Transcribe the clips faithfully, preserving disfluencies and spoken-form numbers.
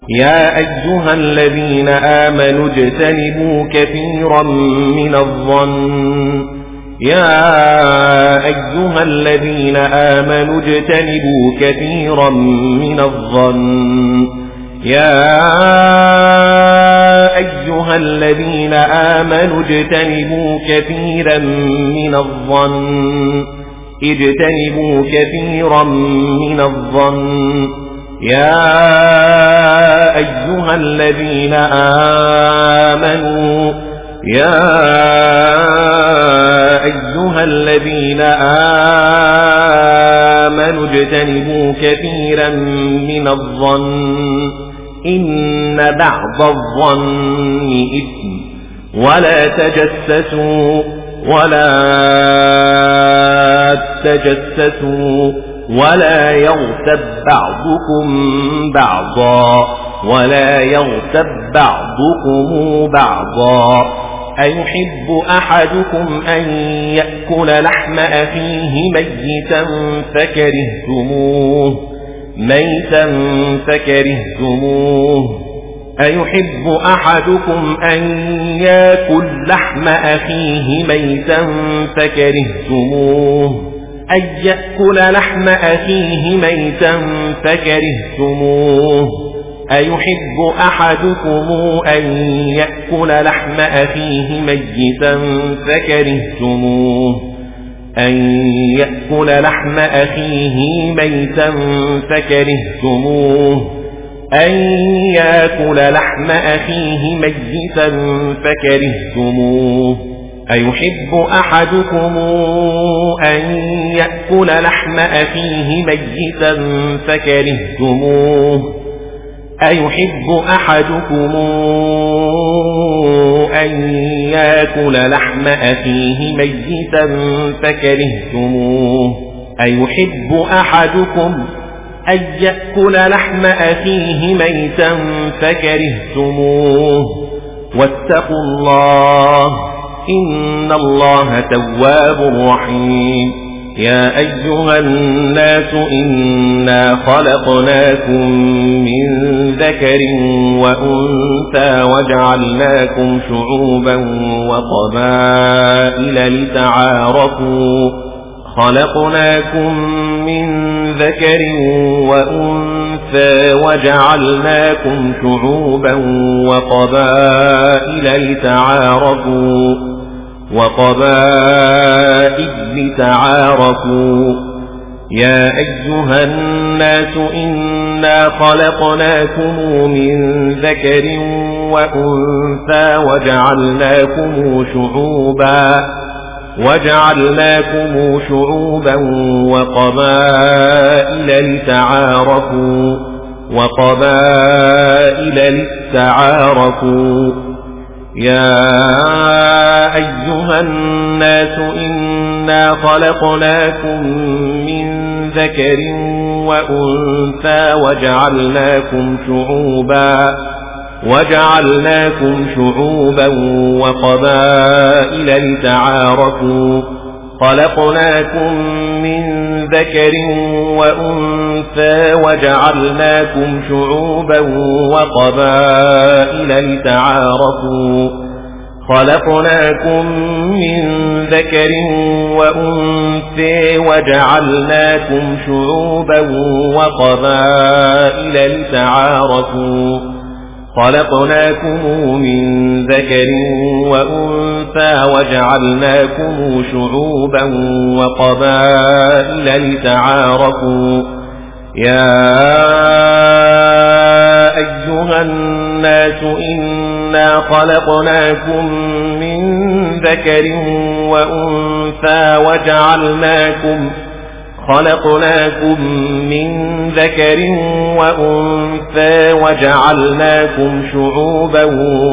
يا أيها الذين آمنوا اجتنبوا كثيرا من الظن يا أيها الذين آمنوا اجتنبوا كثيرا من الظن يا أيها الذين آمنوا اجتنبوا كثيرا من الظن اجتنبوا كثيرا من الظن يا أيها الذين آمنوا يا أيها الذين آمنوا اجتنبوا كثيرا من الظن إن بعض الظن إثم ولا تجسسوا ولا تجسسوا ولا يغتب بعضكم بعضا ولا يغتب بعضكم بعضا أيحب أحدكم أن يأكل لحم أخيه ميتا فكرهتموه ميتا فكرهتموه أيحب أحدكم أن يأكل لحم أخيه ميتا فكرهتموه أن يأكل لحم أخيه ميتا فكرهتموه أيحب أحدكم أن يأكل لحم أخيه ميتا فكرهتموه أن يأكل لحم أخيه ميتا فكرهتموه أن يأكل لحم أخيه ميتا فكرهتموه أيحب أحدكم أن يأكل لحم أخيه ميتا فكرهتموه أيحب أحدكم أن يأكل لحم أخيه ميتا فكرهتموه أيحب أحدكم أن يأكل لحم أخيه ميتا فكرهتموه واتقوا الله إن الله تواب رحيم يا أيها الناس إنا خلقناكم من ذكر وأنثى وجعلناكم شعوبا وقبائل لتعارفوا خلقناكم من ذكر وأنثى وجعلناكم شعوبا وقبائل لتعارفوا وقبائل لتعارفوا يا أيها الناس إنا خلقناكم من ذكر وأنثى وجعلناكم شعوبا وجعلناكم شعوبا وقبائل لتعارفوا وقبائل لتعارفوا يا أيها الناس إنا خلقناكم من ذكر وأنثى وجعلناكم شعوبا وجعلناكم شعوبا وقبائل لتعارفوا خلقناكم من ذكر وأنثى وجعلناكم شعوبا وقبائل لتعارفوا خلقناكم من ذكر وأنثى وجعلناكم شعوبا وقبائل لتعارفوا خلقناكم من ذكر وأنثى وجعلناكم شعوبا وقبائل لتعارفوا يا أيها الناس إنا خلقناكم من ذكر وأنثى وجعلناكم خلقناكم من ذكر وأنثى وجعلناكم شعوبا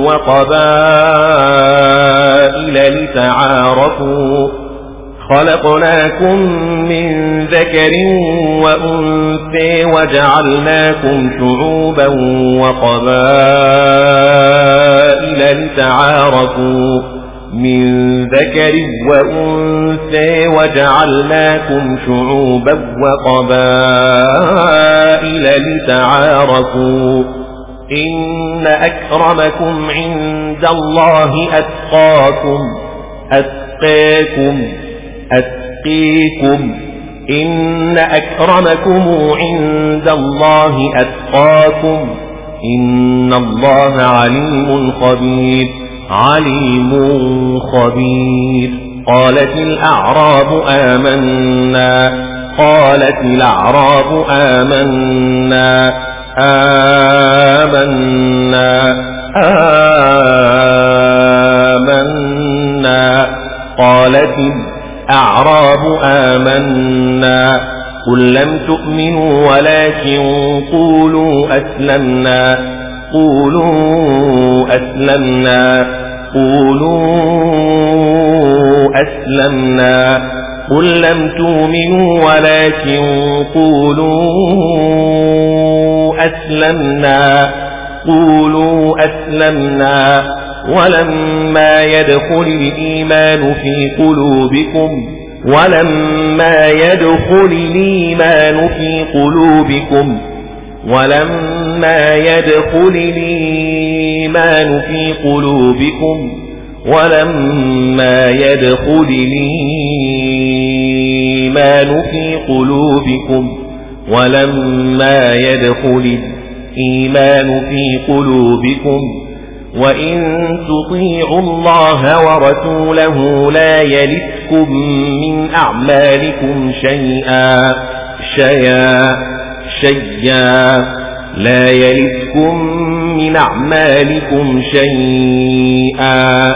وقبائل لتعارفوا خلقناكم من ذكر وأنثى وجعلناكم شعوبا وقبائل لتعارفوا من ذكر وأنثى وجعلناكم شعوبا وقبائل لتعارفوا إن أكرمكم عند الله أتقاكم أتقاكم أتقيكم إن أكرمكم عند الله أتقاكم إن الله عليم خبير عليم خبير. قالت الأعراب آمنا قالت الأعراب آمنا آمنا آمنا قالت الأعراب آمنا قل لم تؤمنوا ولكن قولوا أسلمنا قولوا أسلمنا قولوا أسلمنا قل لم تؤمنوا ولكن قولوا أسلمنا قولوا أسلمنا ولما يدخل الإيمان في قلوبكم ولما يدخل الإيمان في قلوبكم ولما يدخل الإيمان في قلوبكم ولما يدخل الإيمان في قلوبكم ولما يدخل الإيمان في قلوبكم وإن تطيعوا الله ورسوله لا يلتكم من أعمالكم شيئا شيئا شيئا لا يلتكم من أعمالكم شيئا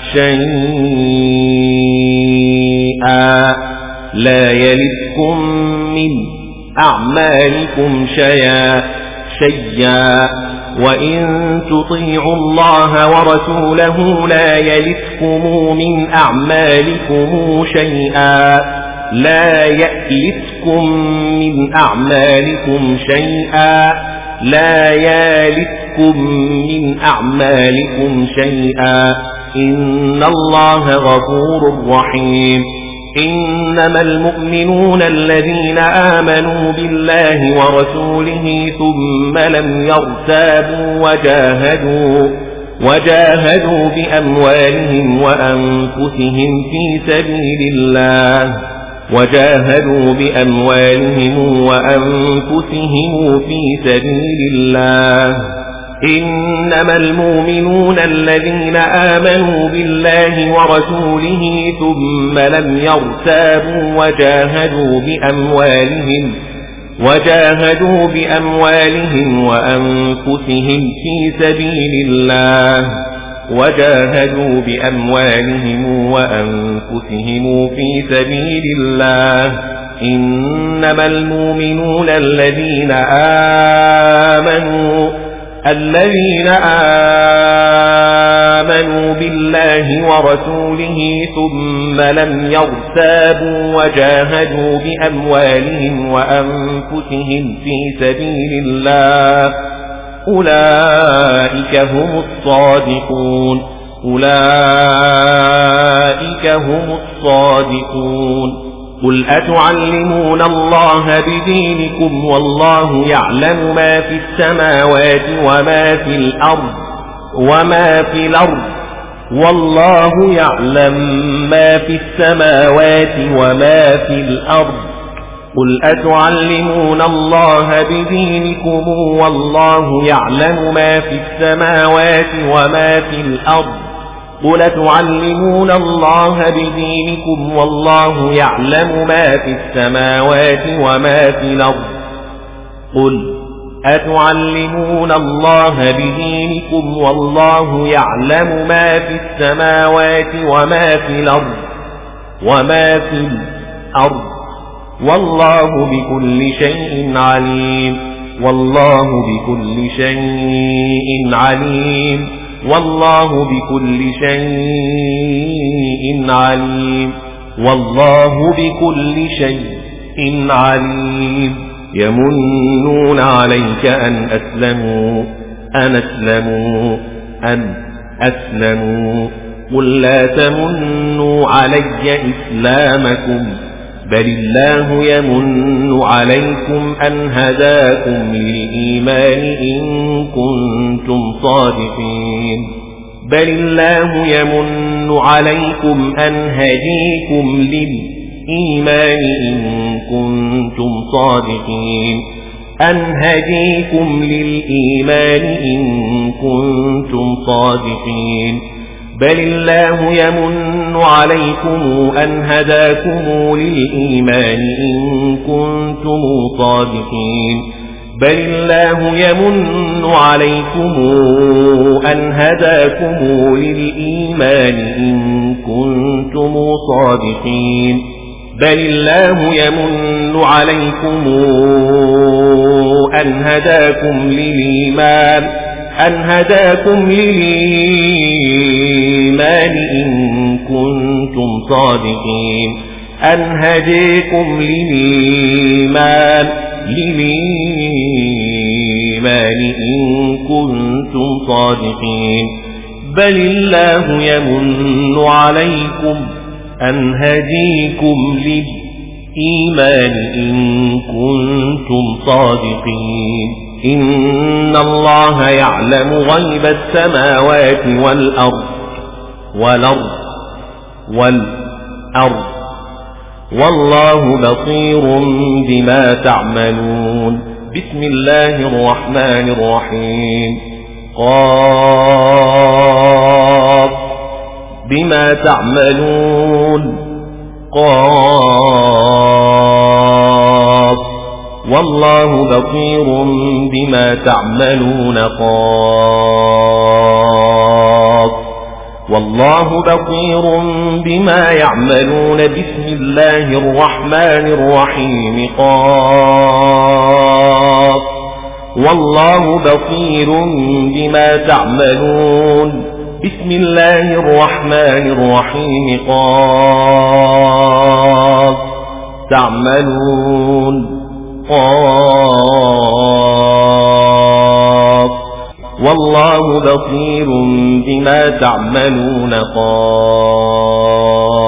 شيئا لا يلتكم من أعمالكم شيئا شيئا وإن تطيعوا الله ورسوله لا يلتكم من أعمالكم شيئا لا يلتكم من أعمالكم شيئا لا يلتكم من أعمالكم شيئا إن الله غفور رحيم. إنما المؤمنون الذين آمنوا بالله ورسوله ثم لم يرتابوا وجاهدوا وجاهدوا بأموالهم وأنفسهم في سبيل الله وجاهدوا بأموالهم وأنفسهم في سبيل الله. إنما المؤمنون الذين آمنوا بالله ورسوله ثم لم يرتابوا وجاهدوا بأموالهم وجاهدوا بأموالهم وأنفسهم في سبيل الله وجاهدوا بأموالهم وأنفسهم في سبيل الله. إنما المؤمنون الذين آمنوا الذين آمنوا بالله ورسوله ثم لم يرتابوا وجاهدوا بأموالهم وأنفسهم في سبيل الله أولئك هم الصادقون أولئك هم الصادقون. قل أتعلمون الله بدينكم والله يعلم ما في السماوات وما في الأرض وما في الأرض والله يعلم ما في السماوات وما في الأرض. قل أتعلمون الله بدينكم والله يعلم ما في السماوات وما في الأرض قل أتعلمون الله بدينكم والله يعلم ما في السماوات وما في الأرض قل أتعلمون الله بدينكم والله يعلم ما في السماوات وما في الأرض وما في الأرض والله بكل شيء عليم والله بكل شيء عليم والله بكل شيء عليم والله بكل شيء عليم. يمنون عليك أن أسلموا أن أسلموا أن أسلموا قل لا تمنوا علي إسلامكم بل الله يمن يمن عليكم أن هداكم للإيمان إن كنتم صادقين بل الله يمن عليكم أن هديكم للإيمان إن كنتم صادقين أن هديكم للإيمان إن كنتم صادقين بل الله يمن عليكم أن هداكم للإيمان إن كنتم صادقين بل الله يمن عليكم أن هداكم للإيمان إن كنتم صادقين بل الله يمن عليكم أن هداكم للإيمان أن هداكم للإيمان إن كنتم صادقين أن هديكم للإيمان للإيمان إن كنتم صادقين بل الله يمن عليكم أن هديكم للإيمان إن كنتم صادقين إن الله يعلم غيب السماوات والأرض والأرض والأرض والله بصير بما تعملون بسم الله الرحمن الرحيم قاف بما تعملون قاف والله بصير بما تعملون قاف والله بصير بما يعملون بسم الله الرحمن الرحيم قاف والله بصير بما تعملون بسم الله الرحمن الرحيم قاف تعملون قاف والله بصير بما تعملون قاف